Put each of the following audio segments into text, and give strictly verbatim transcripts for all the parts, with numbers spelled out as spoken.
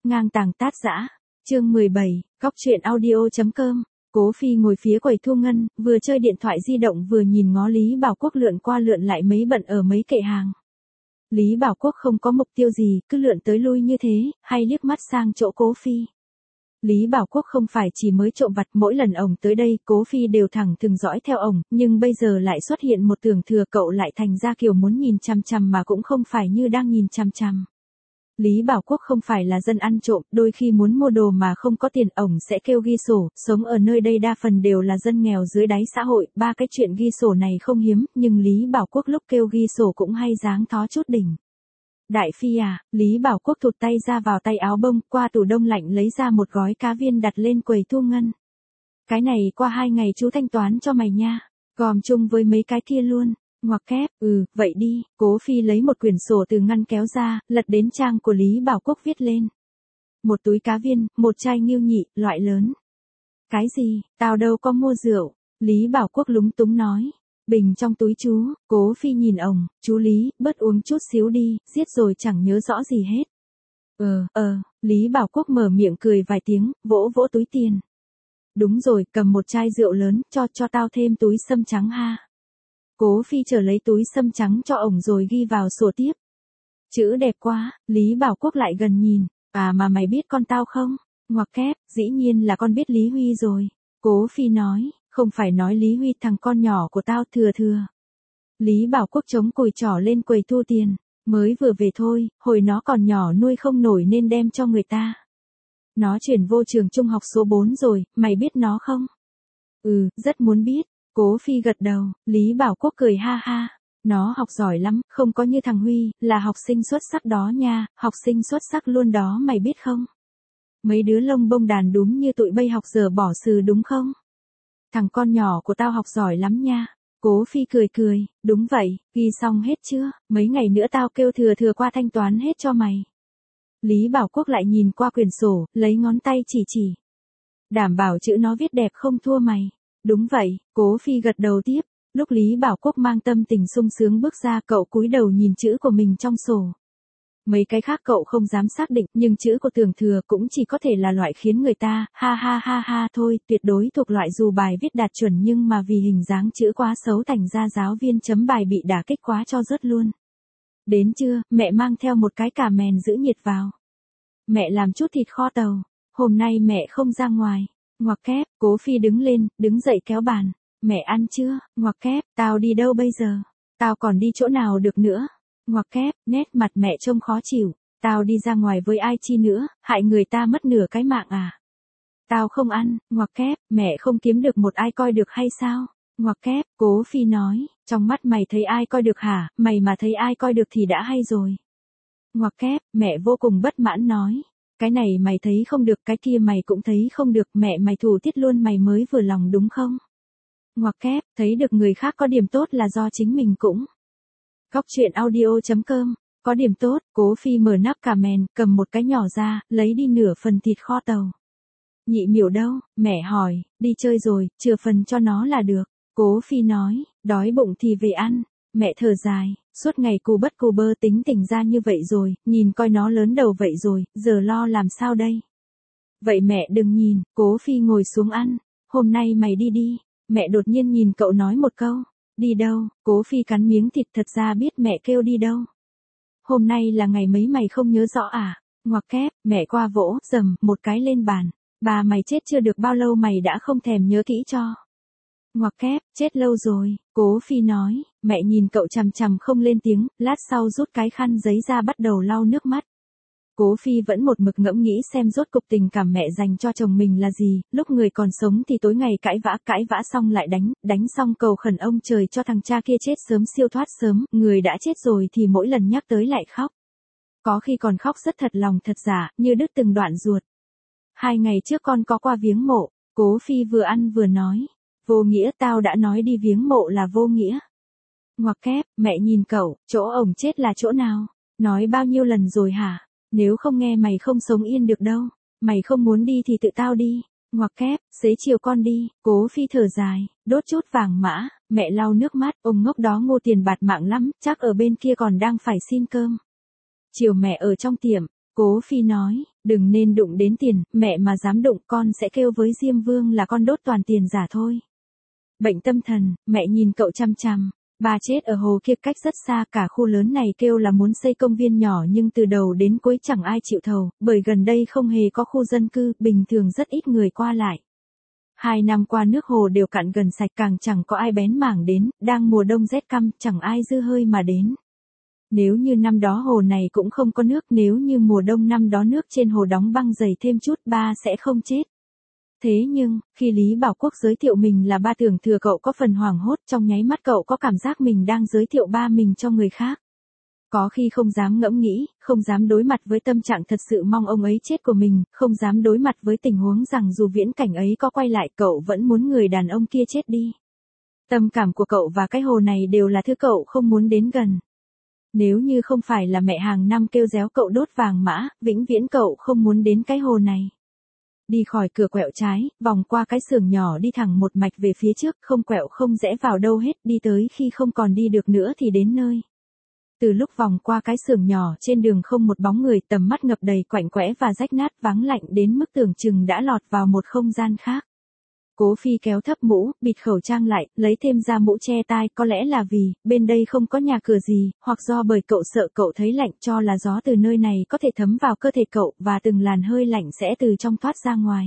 Ngang tàng tát dã. Chương mười bảy, Cóc truyện audio chấm com. Cố Phi ngồi phía quầy thu ngân, vừa chơi điện thoại di động vừa nhìn ngó Lý Bảo Quốc lượn qua lượn lại mấy bận ở mấy kệ hàng. Lý Bảo Quốc không có mục tiêu gì, cứ lượn tới lui như thế, hay liếc mắt sang chỗ Cố Phi. Lý Bảo Quốc không phải chỉ mới trộm vặt, mỗi lần ổng tới đây, Cố Phi đều thẳng thừng dõi theo ổng, nhưng bây giờ lại xuất hiện một tưởng thừa cậu lại thành ra kiểu muốn nhìn chằm chằm mà cũng không phải như đang nhìn chằm chằm. Lý Bảo Quốc không phải là dân ăn trộm, đôi khi muốn mua đồ mà không có tiền ổng sẽ kêu ghi sổ, sống ở nơi đây đa phần đều là dân nghèo dưới đáy xã hội, ba cái chuyện ghi sổ này không hiếm, nhưng Lý Bảo Quốc lúc kêu ghi sổ cũng hay dáng thó chút đỉnh. Đại Phi à, Lý Bảo Quốc thụt tay ra vào tay áo bông, qua tủ đông lạnh lấy ra một gói cá viên đặt lên quầy thu ngân. Cái này qua hai ngày chú thanh toán cho mày nha, gom chung với mấy cái kia luôn. Ngoặc kép, ừ, vậy đi, Cố Phi lấy một quyển sổ từ ngăn kéo ra, lật đến trang của Lý Bảo Quốc viết lên. Một túi cá viên, một chai nghiêu nhị, loại lớn. Cái gì, tao đâu có mua rượu, Lý Bảo Quốc lúng túng nói. Bình trong túi chú, Cố Phi nhìn ổng, chú Lý, bớt uống chút xíu đi, giết rồi chẳng nhớ rõ gì hết. Ờ, ờ, Lý Bảo Quốc mở miệng cười vài tiếng, vỗ vỗ túi tiền. Đúng rồi, cầm một chai rượu lớn, cho cho tao thêm túi sâm trắng ha. Cố Phi trở lấy túi sâm trắng cho ổng rồi ghi vào sổ tiếp. Chữ đẹp quá, Lý Bảo Quốc lại gần nhìn, à mà mày biết con tao không? Ngoặc kép, dĩ nhiên là con biết Lý Huy rồi. Cố Phi nói, không phải nói Lý Huy thằng con nhỏ của tao thừa thừa. Lý Bảo Quốc chống cùi trỏ lên quầy thu tiền, mới vừa về thôi, hồi nó còn nhỏ nuôi không nổi nên đem cho người ta. Nó chuyển vô trường trung học số bốn rồi, mày biết nó không? Ừ, rất muốn biết. Cố Phi gật đầu, Lý Bảo Quốc cười ha ha. Nó học giỏi lắm, không có như thằng Huy, là học sinh xuất sắc đó nha, học sinh xuất sắc luôn đó mày biết không? Mấy đứa lông bông đàn đúng như tụi bây học giờ bỏ sừ đúng không? Thằng con nhỏ của tao học giỏi lắm nha. Cố Phi cười cười, đúng vậy, ghi xong hết chưa, mấy ngày nữa tao kêu thừa thừa qua thanh toán hết cho mày. Lý Bảo Quốc lại nhìn qua quyển sổ, lấy ngón tay chỉ chỉ. Đảm bảo chữ nó viết đẹp không thua mày. Đúng vậy, Cố Phi gật đầu tiếp, lúc Lý Bảo Quốc mang tâm tình sung sướng bước ra cậu cúi đầu nhìn chữ của mình trong sổ. Mấy cái khác cậu không dám xác định, nhưng chữ của tưởng thừa cũng chỉ có thể là loại khiến người ta, ha ha ha ha thôi, tuyệt đối thuộc loại dù bài viết đạt chuẩn nhưng mà vì hình dáng chữ quá xấu thành ra giáo viên chấm bài bị đả kích quá cho rớt luôn. Đến trưa, mẹ mang theo một cái cà mèn giữ nhiệt vào. Mẹ làm chút thịt kho tàu, hôm nay mẹ không ra ngoài. Ngoặc kép, Cố Phi đứng lên, đứng dậy kéo bàn. Mẹ ăn chưa? Ngoặc kép, tao đi đâu bây giờ? Tao còn đi chỗ nào được nữa? Ngoặc kép, nét mặt mẹ trông khó chịu. Tao đi ra ngoài với ai chi nữa, hại người ta mất nửa cái mạng à? Tao không ăn, ngoặc kép, mẹ không kiếm được một ai coi được hay sao? Ngoặc kép, Cố Phi nói, trong mắt mày thấy ai coi được hả, mày mà thấy ai coi được thì đã hay rồi. Ngoặc kép, mẹ vô cùng bất mãn nói. Cái này mày thấy không được, cái kia mày cũng thấy không được, mẹ mày thủ tiết luôn mày mới vừa lòng đúng không? Ngoặc kép, thấy được người khác có điểm tốt là do chính mình cũng. Cóc truyện audio chấm com, có điểm tốt, Cố Phi mở nắp cà mèn, cầm một cái nhỏ ra, lấy đi nửa phần thịt kho tàu. Nhị Miểu đâu? Mẹ hỏi, đi chơi rồi, chừa phần cho nó là được. Cố Phi nói, đói bụng thì về ăn. Mẹ thở dài, suốt ngày cù bất cù bơ tính tình ra như vậy rồi, nhìn coi nó lớn đầu vậy rồi, giờ lo làm sao đây? Vậy mẹ đừng nhìn, Cố Phi ngồi xuống ăn, hôm nay mày đi đi. Mẹ đột nhiên nhìn cậu nói một câu, đi đâu? Cố Phi cắn miếng thịt, thật ra biết mẹ kêu đi đâu. Hôm nay là ngày mấy mày không nhớ rõ à? Ngoặc kép, mẹ qua vỗ, dầm, một cái lên bàn. Bà mày chết chưa được bao lâu mày đã không thèm nhớ kỹ cho. Ngoặc kép, chết lâu rồi, Cố Phi nói, mẹ nhìn cậu chằm chằm không lên tiếng, lát sau rút cái khăn giấy ra bắt đầu lau nước mắt. Cố Phi vẫn một mực ngẫm nghĩ xem rốt cục tình cảm mẹ dành cho chồng mình là gì, lúc người còn sống thì tối ngày cãi vã, cãi vã xong lại đánh, đánh xong cầu khẩn ông trời cho thằng cha kia chết sớm siêu thoát sớm, người đã chết rồi thì mỗi lần nhắc tới lại khóc. Có khi còn khóc rất thật lòng thật giả, như đứt từng đoạn ruột. Hai ngày trước con có qua viếng mộ, Cố Phi vừa ăn vừa nói. Vô nghĩa, tao đã nói đi viếng mộ là vô nghĩa. Ngoặc kép, mẹ nhìn cậu, chỗ ổng chết là chỗ nào? Nói bao nhiêu lần rồi hả? Nếu không nghe mày không sống yên được đâu. Mày không muốn đi thì tự tao đi. Ngoặc kép, xế chiều con đi. Cố Phi thở dài, đốt chút vàng mã. Mẹ lau nước mắt, ông ngốc đó ngô tiền bạt mạng lắm, chắc ở bên kia còn đang phải xin cơm. Chiều mẹ ở trong tiệm, Cố Phi nói, đừng nên đụng đến tiền, mẹ mà dám đụng con sẽ kêu với Diêm Vương là con đốt toàn tiền giả thôi. Bệnh tâm thần, mẹ nhìn cậu chăm chăm. Ba chết ở hồ kia cách rất xa, cả khu lớn này kêu là muốn xây công viên nhỏ nhưng từ đầu đến cuối chẳng ai chịu thầu, bởi gần đây không hề có khu dân cư, bình thường rất ít người qua lại. Hai năm qua nước hồ đều cạn gần sạch, càng chẳng có ai bén mảng đến, đang mùa đông rét căm, chẳng ai dư hơi mà đến. Nếu như năm đó hồ này cũng không có nước, nếu như mùa đông năm đó nước trên hồ đóng băng dày thêm chút, ba sẽ không chết. Thế nhưng, khi Lý Bảo Quốc giới thiệu mình là ba, tưởng thừa cậu có phần hoảng hốt, trong nháy mắt cậu có cảm giác mình đang giới thiệu ba mình cho người khác. Có khi không dám ngẫm nghĩ, không dám đối mặt với tâm trạng thật sự mong ông ấy chết của mình, không dám đối mặt với tình huống rằng dù viễn cảnh ấy có quay lại cậu vẫn muốn người đàn ông kia chết đi. Tâm cảm của cậu và cái hồ này đều là thứ cậu không muốn đến gần. Nếu như không phải là mẹ hàng năm kêu réo cậu đốt vàng mã, vĩnh viễn cậu không muốn đến cái hồ này. Đi khỏi cửa quẹo trái, vòng qua cái xưởng nhỏ đi thẳng một mạch về phía trước, không quẹo không rẽ vào đâu hết, đi tới khi không còn đi được nữa thì đến nơi. Từ lúc vòng qua cái xưởng nhỏ, trên đường không một bóng người, tầm mắt ngập đầy quạnh quẽ và rách nát, vắng lạnh đến mức tưởng chừng đã lọt vào một không gian khác. Cố Phi kéo thấp mũ, bịt khẩu trang lại, lấy thêm ra mũ che tai, có lẽ là vì, bên đây không có nhà cửa gì, hoặc do bởi cậu sợ cậu thấy lạnh, cho là gió từ nơi này có thể thấm vào cơ thể cậu, và từng làn hơi lạnh sẽ từ trong thoát ra ngoài.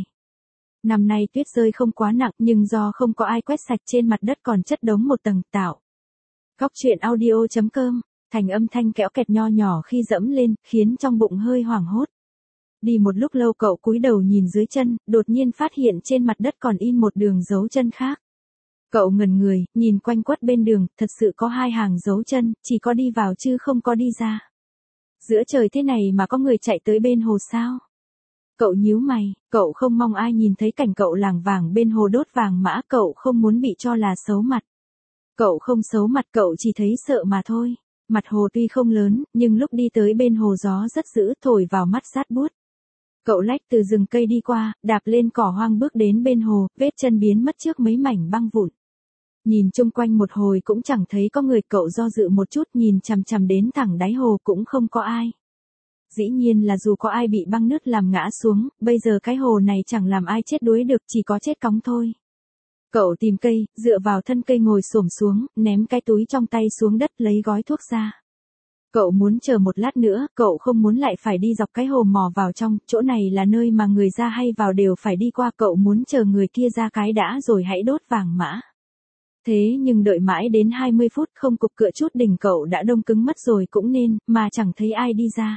Năm nay tuyết rơi không quá nặng, nhưng do không có ai quét sạch trên mặt đất còn chất đống một tầng tạo. Góc truyện audio chấm com, thành âm thanh kẽo kẹt nho nhỏ khi dẫm lên, khiến trong bụng hơi hoảng hốt. Đi một lúc lâu cậu cúi đầu nhìn dưới chân, đột nhiên phát hiện trên mặt đất còn in một đường dấu chân khác. Cậu ngẩn người, nhìn quanh quất bên đường, thật sự có hai hàng dấu chân, chỉ có đi vào chứ không có đi ra. Giữa trời thế này mà có người chạy tới bên hồ sao? Cậu nhíu mày, cậu không mong ai nhìn thấy cảnh cậu lảng vảng bên hồ đốt vàng mã, cậu không muốn bị cho là xấu mặt. Cậu không xấu mặt, cậu chỉ thấy sợ mà thôi. Mặt hồ tuy không lớn, nhưng lúc đi tới bên hồ gió rất dữ, thổi vào mắt rát buốt. Cậu lách từ rừng cây đi qua, đạp lên cỏ hoang bước đến bên hồ, vết chân biến mất trước mấy mảnh băng vụn. Nhìn chung quanh một hồi cũng chẳng thấy có người, cậu do dự một chút, nhìn chằm chằm đến thẳng đáy hồ cũng không có ai. Dĩ nhiên là dù có ai bị băng nứt làm ngã xuống, bây giờ cái hồ này chẳng làm ai chết đuối được, chỉ có chết cóng thôi. Cậu tìm cây, dựa vào thân cây ngồi xổm xuống, ném cái túi trong tay xuống đất, lấy gói thuốc ra. Cậu muốn chờ một lát nữa, cậu không muốn lại phải đi dọc cái hồ mò vào trong, chỗ này là nơi mà người ra hay vào đều phải đi qua, cậu muốn chờ người kia ra cái đã rồi hãy đốt vàng mã. Thế nhưng đợi mãi đến hai mươi phút không cục cựa chút đỉnh cậu đã đông cứng mất rồi cũng nên, mà chẳng thấy ai đi ra.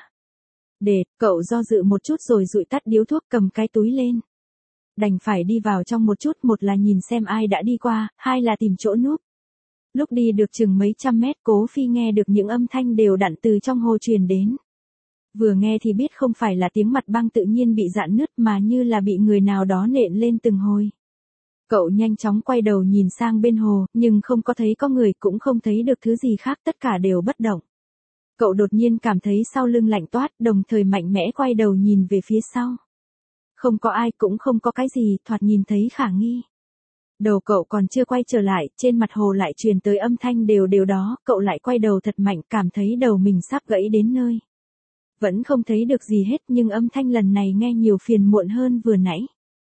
Để, cậu do dự một chút rồi dụi tắt điếu thuốc, cầm cái túi lên. Đành phải đi vào trong một chút, một là nhìn xem ai đã đi qua, hai là tìm chỗ núp. Lúc đi được chừng mấy trăm mét, Cố Phi nghe được những âm thanh đều đặn từ trong hồ truyền đến. Vừa nghe thì biết không phải là tiếng mặt băng tự nhiên bị rạn nứt mà như là bị người nào đó nện lên từng hồi. Cậu nhanh chóng quay đầu nhìn sang bên hồ, nhưng không có thấy có người, cũng không thấy được thứ gì khác, tất cả đều bất động. Cậu đột nhiên cảm thấy sau lưng lạnh toát, đồng thời mạnh mẽ quay đầu nhìn về phía sau. Không có ai, cũng không có cái gì, thoạt nhìn thấy khả nghi. Đầu cậu còn chưa quay trở lại, trên mặt hồ lại truyền tới âm thanh đều đều đó, cậu lại quay đầu thật mạnh, cảm thấy đầu mình sắp gãy đến nơi. Vẫn không thấy được gì hết, nhưng âm thanh lần này nghe nhiều phiền muộn hơn vừa nãy.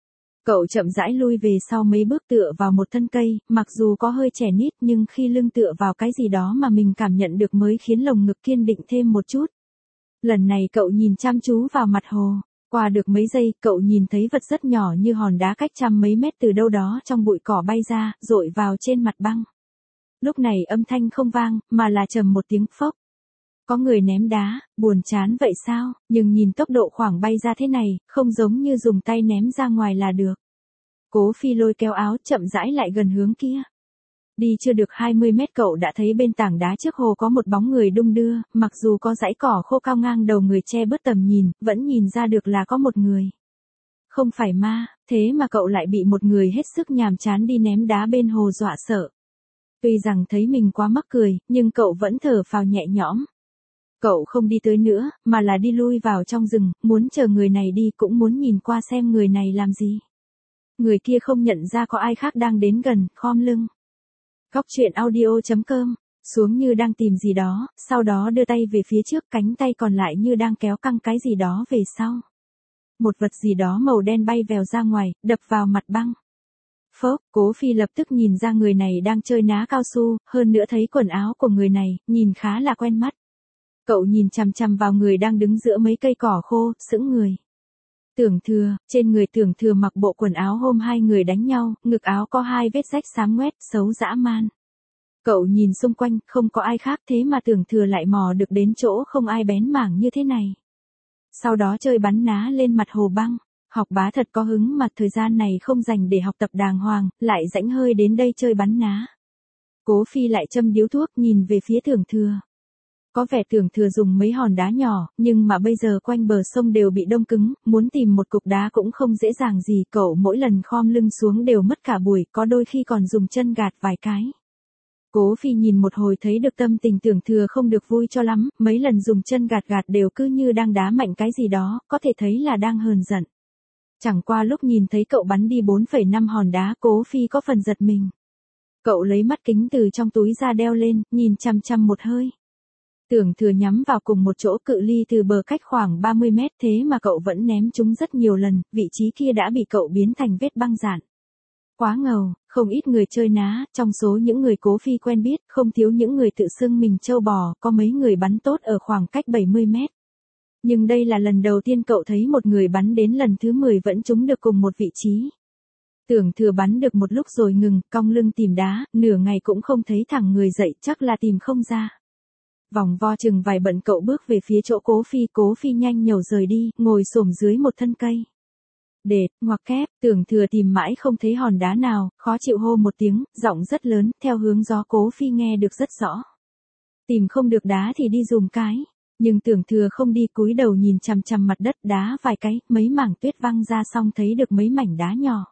Cậu chậm rãi lui về sau mấy bước, tựa vào một thân cây, mặc dù có hơi trẻ nít nhưng khi lưng tựa vào cái gì đó mà mình cảm nhận được mới khiến lồng ngực kiên định thêm một chút. Lần này cậu nhìn chăm chú vào mặt hồ. Qua được mấy giây, cậu nhìn thấy vật rất nhỏ như hòn đá cách trăm mấy mét từ đâu đó trong bụi cỏ bay ra, dội vào trên mặt băng. Lúc này âm thanh không vang, mà là trầm một tiếng phốc. Có người ném đá, buồn chán vậy sao, nhưng nhìn tốc độ khoảng bay ra thế này, không giống như dùng tay ném ra ngoài là được. Cố Phi lôi kéo áo, chậm rãi lại gần hướng kia. Đi chưa được hai mươi mét cậu đã thấy bên tảng đá trước hồ có một bóng người đung đưa, mặc dù có dãy cỏ khô cao ngang đầu người che bớt tầm nhìn, vẫn nhìn ra được là có một người. Không phải ma, thế mà cậu lại bị một người hết sức nhàm chán đi ném đá bên hồ dọa sợ. Tuy rằng thấy mình quá mắc cười, nhưng cậu vẫn thở phào nhẹ nhõm. Cậu không đi tới nữa, mà là đi lui vào trong rừng, muốn chờ người này đi, cũng muốn nhìn qua xem người này làm gì. Người kia không nhận ra có ai khác đang đến gần, khom lưng. Góc truyện audio chấm com xuống như đang tìm gì đó, sau đó đưa tay về phía trước, cánh tay còn lại như đang kéo căng cái gì đó về sau. Một vật gì đó màu đen bay vèo ra ngoài, đập vào mặt băng. Phốc, Cố Phi lập tức nhìn ra người này đang chơi ná cao su, hơn nữa thấy quần áo của người này, nhìn khá là quen mắt. Cậu nhìn chằm chằm vào người đang đứng giữa mấy cây cỏ khô, sững người. Tưởng Thừa, trên người Tưởng Thừa mặc bộ quần áo hôm hai người đánh nhau, ngực áo có hai vết rách xám ngoét, xấu dã man. Cậu nhìn xung quanh, không có ai khác thế mà Tưởng Thừa lại mò được đến chỗ không ai bén mảng như thế này. Sau đó chơi bắn ná lên mặt hồ băng. Học bá thật có hứng mà thời gian này không dành để học tập đàng hoàng, lại rãnh hơi đến đây chơi bắn ná. Cố Phi lại châm điếu thuốc nhìn về phía Tưởng Thừa. Có vẻ Tưởng Thừa dùng mấy hòn đá nhỏ, nhưng mà bây giờ quanh bờ sông đều bị đông cứng, muốn tìm một cục đá cũng không dễ dàng gì, cậu mỗi lần khom lưng xuống đều mất cả buổi, có đôi khi còn dùng chân gạt vài cái. Cố Phi nhìn một hồi thấy được tâm tình Tưởng Thừa không được vui cho lắm, mấy lần dùng chân gạt gạt đều cứ như đang đá mạnh cái gì đó, có thể thấy là đang hờn giận. Chẳng qua lúc nhìn thấy cậu bắn đi bốn phẩy năm hòn đá, Cố Phi có phần giật mình. Cậu lấy mắt kính từ trong túi ra đeo lên, nhìn chằm chằm một hơi. Tưởng Thừa nhắm vào cùng một chỗ, cự ly từ bờ cách khoảng ba mươi mét, thế mà cậu vẫn ném chúng rất nhiều lần, vị trí kia đã bị cậu biến thành vết băng dạn. Quá ngầu, không ít người chơi ná, trong số những người Cố Phi quen biết, không thiếu những người tự xưng mình trâu bò, có mấy người bắn tốt ở khoảng cách bảy mươi mét. Nhưng đây là lần đầu tiên cậu thấy một người bắn đến lần thứ mười vẫn trúng được cùng một vị trí. Tưởng Thừa bắn được một lúc rồi ngừng, cong lưng tìm đá, nửa ngày cũng không thấy thẳng người dậy, chắc là tìm không ra. Vòng vo chừng vài bận cậu bước về phía chỗ Cố Phi, Cố Phi nhanh nhẩu rời đi, ngồi xổm dưới một thân cây. Đệt, ngoặc kép, Tưởng Thừa tìm mãi không thấy hòn đá nào, khó chịu hô một tiếng, giọng rất lớn, theo hướng gió Cố Phi nghe được rất rõ. Tìm không được đá thì đi dùm cái. Nhưng Tưởng Thừa không đi, cúi đầu nhìn chằm chằm mặt đất, đá vài cái, mấy mảng tuyết văng ra xong thấy được mấy mảnh đá nhỏ.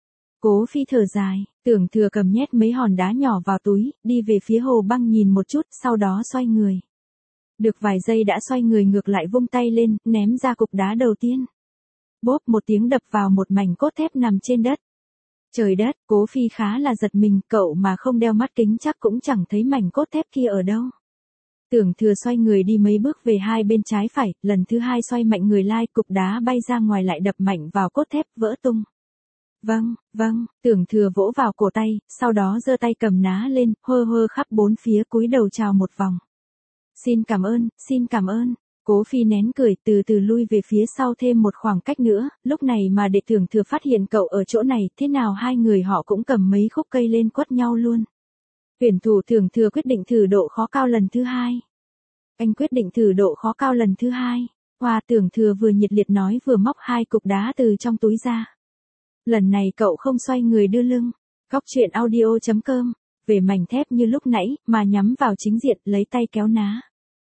Cố Phi thở dài, Tưởng Thừa cầm nhét mấy hòn đá nhỏ vào túi, đi về phía hồ băng nhìn một chút, sau đó xoay người. Được vài giây đã xoay người ngược lại, vung tay lên, ném ra cục đá đầu tiên. Bốp một tiếng đập vào một mảnh cốt thép nằm trên đất. Trời đất, Cố Phi khá là giật mình, cậu mà không đeo mắt kính chắc cũng chẳng thấy mảnh cốt thép kia ở đâu. Tưởng Thừa xoay người đi mấy bước về hai bên trái phải, lần thứ hai xoay mạnh người lai, cục đá bay ra ngoài lại đập mạnh vào cốt thép, vỡ tung. Vâng, vâng, Tưởng Thừa vỗ vào cổ tay, sau đó giơ tay cầm ná lên, hơ hơ khắp bốn phía, cúi đầu chào một vòng. Xin cảm ơn, xin cảm ơn. Cố Phi nén cười, từ từ lui về phía sau thêm một khoảng cách nữa, lúc này mà để Tưởng Thừa phát hiện cậu ở chỗ này, thế nào hai người họ cũng cầm mấy khúc cây lên quất nhau luôn. Tuyển thủ Tưởng Thừa quyết định thử độ khó cao lần thứ hai. Anh quyết định thử độ khó cao lần thứ hai. Hoa, Tưởng Thừa vừa nhiệt liệt nói vừa móc hai cục đá từ trong túi ra. Lần này cậu không xoay người đưa lưng. Góc truyện audio chấm com. Về mảnh thép như lúc nãy, mà nhắm vào chính diện, lấy tay kéo ná.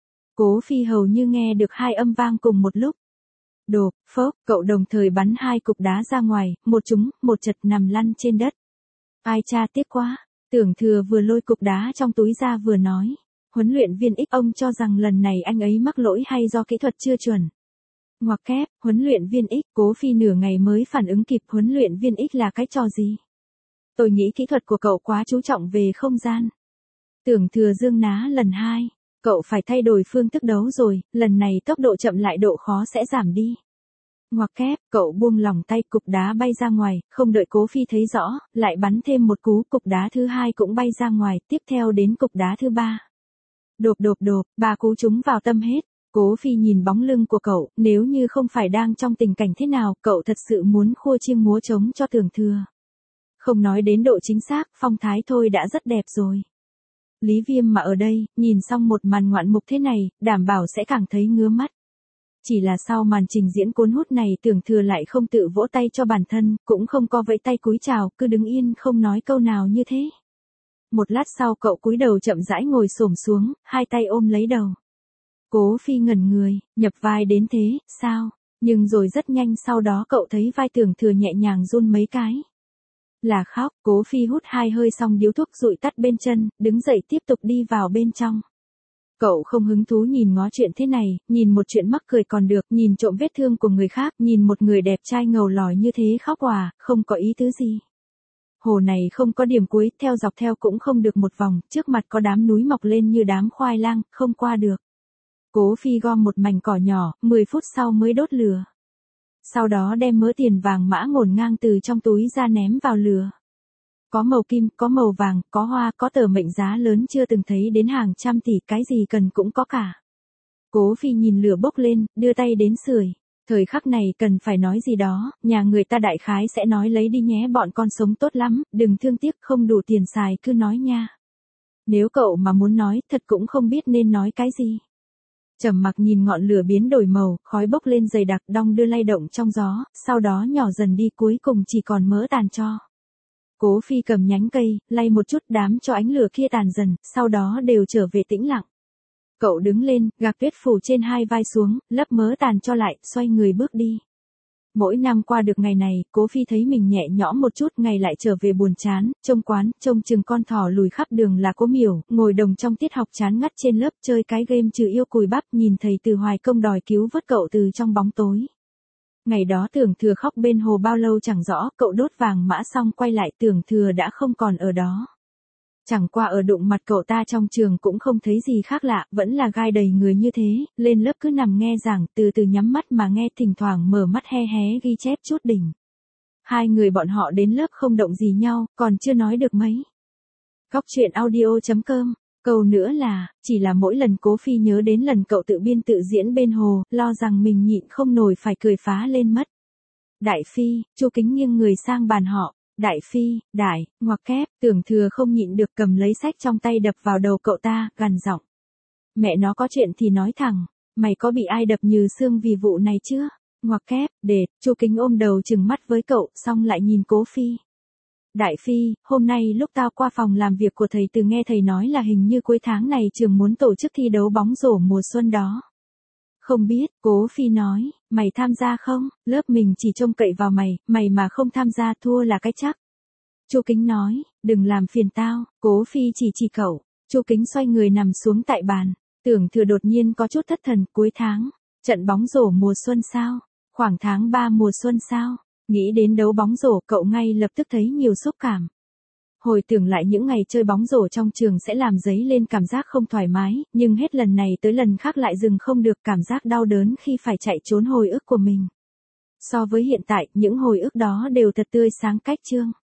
Cố Phi hầu như nghe được hai âm vang cùng một lúc. Đột, phốc, cậu đồng thời bắn hai cục đá ra ngoài, một trúng, một chật nằm lăn trên đất. Ai cha, tiếc quá. Tưởng Thừa vừa lôi cục đá trong túi ra vừa nói. Huấn luyện viên X, ông cho rằng lần này anh ấy mắc lỗi hay do kỹ thuật chưa chuẩn? Ngoặc kép, huấn luyện viên X, Cố Phi nửa ngày mới phản ứng kịp, huấn luyện viên X là cái trò gì? Tôi nghĩ kỹ thuật của cậu quá chú trọng về không gian. Tưởng Thừa dương ná lần hai. Cậu phải thay đổi phương thức đấu rồi, lần này tốc độ chậm lại, độ khó sẽ giảm đi. Ngoặc kép, cậu buông lỏng tay, cục đá bay ra ngoài, không đợi Cố Phi thấy rõ, lại bắn thêm một cú, cục đá thứ hai cũng bay ra ngoài, tiếp theo đến cục đá thứ ba. Đột đột đột, ba cú trúng vào tâm hết. Cố Phi nhìn bóng lưng của cậu, nếu như không phải đang trong tình cảnh thế nào, cậu thật sự muốn khua chiêng múa trống cho Tưởng Thừa. Không nói đến độ chính xác, phong thái thôi đã rất đẹp rồi. Lý Viêm mà ở đây, nhìn xong một màn ngoạn mục thế này, đảm bảo sẽ càng thấy ngứa mắt. Chỉ là sau màn trình diễn cuốn hút này, Tưởng Thừa lại không tự vỗ tay cho bản thân, cũng không có vẫy tay cúi chào, cứ đứng yên không nói câu nào như thế. Một lát sau cậu cúi đầu chậm rãi ngồi xổm xuống, hai tay ôm lấy đầu. Cố Phi ngẩn người, nhập vai đến thế, sao? Nhưng rồi rất nhanh sau đó cậu thấy vai Tưởng Thừa nhẹ nhàng run mấy cái. Là khóc, Cố Phi hút hai hơi xong điếu thuốc dụi tắt bên chân, đứng dậy tiếp tục đi vào bên trong. Cậu không hứng thú nhìn ngó chuyện thế này, nhìn một chuyện mắc cười còn được, nhìn trộm vết thương của người khác, nhìn một người đẹp trai ngầu lòi như thế khóc hòa, không có ý tứ gì. Hồ này không có điểm cuối, theo dọc theo cũng không được một vòng, trước mặt có đám núi mọc lên như đám khoai lang, không qua được. Cố Phi gom một mảnh cỏ nhỏ, mười phút sau mới đốt lửa. Sau đó đem mớ tiền vàng mã ngổn ngang từ trong túi ra ném vào lửa. Có màu kim, có màu vàng, có hoa, có tờ mệnh giá lớn chưa từng thấy đến hàng trăm tỷ, cái gì cần cũng có cả. Cố Phi nhìn lửa bốc lên, đưa tay đến sưởi. Thời khắc này cần phải nói gì đó, nhà người ta đại khái sẽ nói lấy đi nhé, bọn con sống tốt lắm, đừng thương tiếc, không đủ tiền xài cứ nói nha. Nếu cậu mà muốn nói, thật cũng không biết nên nói cái gì. Trầm mặc nhìn ngọn lửa biến đổi màu, khói bốc lên dày đặc, đong đưa lay động trong gió, sau đó nhỏ dần đi, cuối cùng chỉ còn mớ tàn tro. Cố Phi cầm nhánh cây, lay một chút đám cho ánh lửa kia tàn dần, sau đó đều trở về tĩnh lặng. Cậu đứng lên, gạt tuyết phủ trên hai vai xuống, lấp mớ tàn cho lại, xoay người bước đi. Mỗi năm qua được ngày này, Cố Phi thấy mình nhẹ nhõm một chút, ngày lại trở về buồn chán, trông quán, trông chừng con thỏ lùi khắp đường là Cố Miểu, ngồi đồng trong tiết học chán ngắt trên lớp chơi cái game trừ yêu cùi bắp, nhìn thầy Từ Hoài Công đòi cứu vớt cậu từ trong bóng tối. Ngày đó Tưởng Thừa khóc bên hồ bao lâu chẳng rõ, cậu đốt vàng mã xong quay lại Tưởng Thừa đã không còn ở đó. Chẳng qua ở đụng mặt cậu ta trong trường cũng không thấy gì khác lạ, vẫn là gai đầy người như thế, lên lớp cứ nằm nghe giảng, từ từ nhắm mắt mà nghe, thỉnh thoảng mở mắt hé hé ghi chép chút đỉnh. Hai người bọn họ đến lớp không động gì nhau, còn chưa nói được mấy. Góc truyện audio chấm com, câu nữa là, chỉ là mỗi lần Cố Phi nhớ đến lần cậu tự biên tự diễn bên hồ, lo rằng mình nhịn không nổi phải cười phá lên mất. Đại Phi, Chu Kính nghiêng người sang bàn họ. Đại Phi, đại, ngoặc kép, Tưởng Thừa không nhịn được cầm lấy sách trong tay đập vào đầu cậu ta, gằn giọng. Mẹ nó có chuyện thì nói thẳng, mày có bị ai đập như xương vì vụ này chưa? Ngoặc kép, đệt, Chu Kính ôm đầu trừng mắt với cậu, xong lại nhìn Cố Phi. Đại Phi, hôm nay lúc tao qua phòng làm việc của thầy Từ nghe thầy nói là hình như cuối tháng này trường muốn tổ chức thi đấu bóng rổ mùa xuân đó. Không biết, Cố Phi nói, mày tham gia không, lớp mình chỉ trông cậy vào mày, mày mà không tham gia thua là cái chắc. Chu Kính nói, đừng làm phiền tao, Cố Phi chỉ chỉ cậu, Chu Kính xoay người nằm xuống tại bàn, Tưởng Thừa đột nhiên có chút thất thần, cuối tháng, trận bóng rổ mùa xuân sao, khoảng tháng ba mùa xuân sao, nghĩ đến đấu bóng rổ cậu ngay lập tức thấy nhiều xúc cảm. Hồi tưởng lại những ngày chơi bóng rổ trong trường sẽ làm dấy lên cảm giác không thoải mái, nhưng hết lần này tới lần khác lại dừng không được, cảm giác đau đớn khi phải chạy trốn hồi ức của mình. So với hiện tại, những hồi ức đó đều thật tươi sáng cách chương.